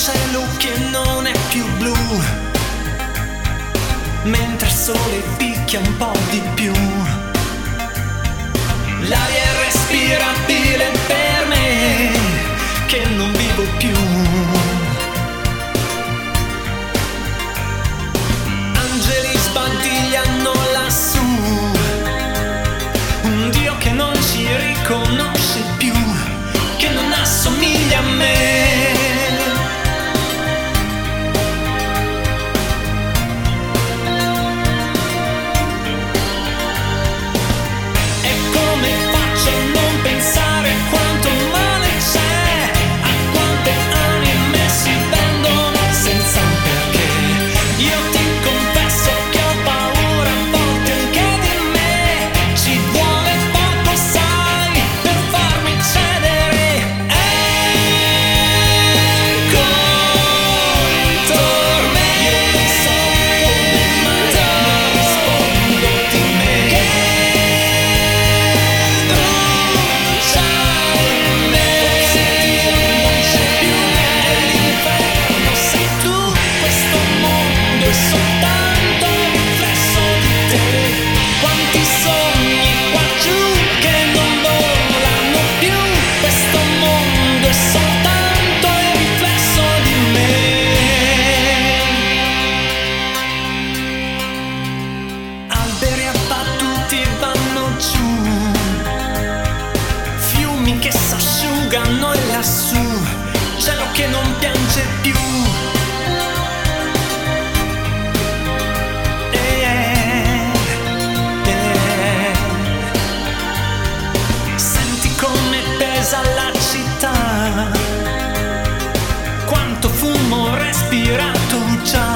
cielo che non è più blu, mentre il sole picchia un po' di più. L'aria è respirabile per me, che non vivo più. Angeli sbadigliano lassù, un Dio che non ci riconosce più, che non assomiglia a me. Che s'asciugano e lassù cielo che non piange più. Senti come pesa la città, quanto fumo respirato già.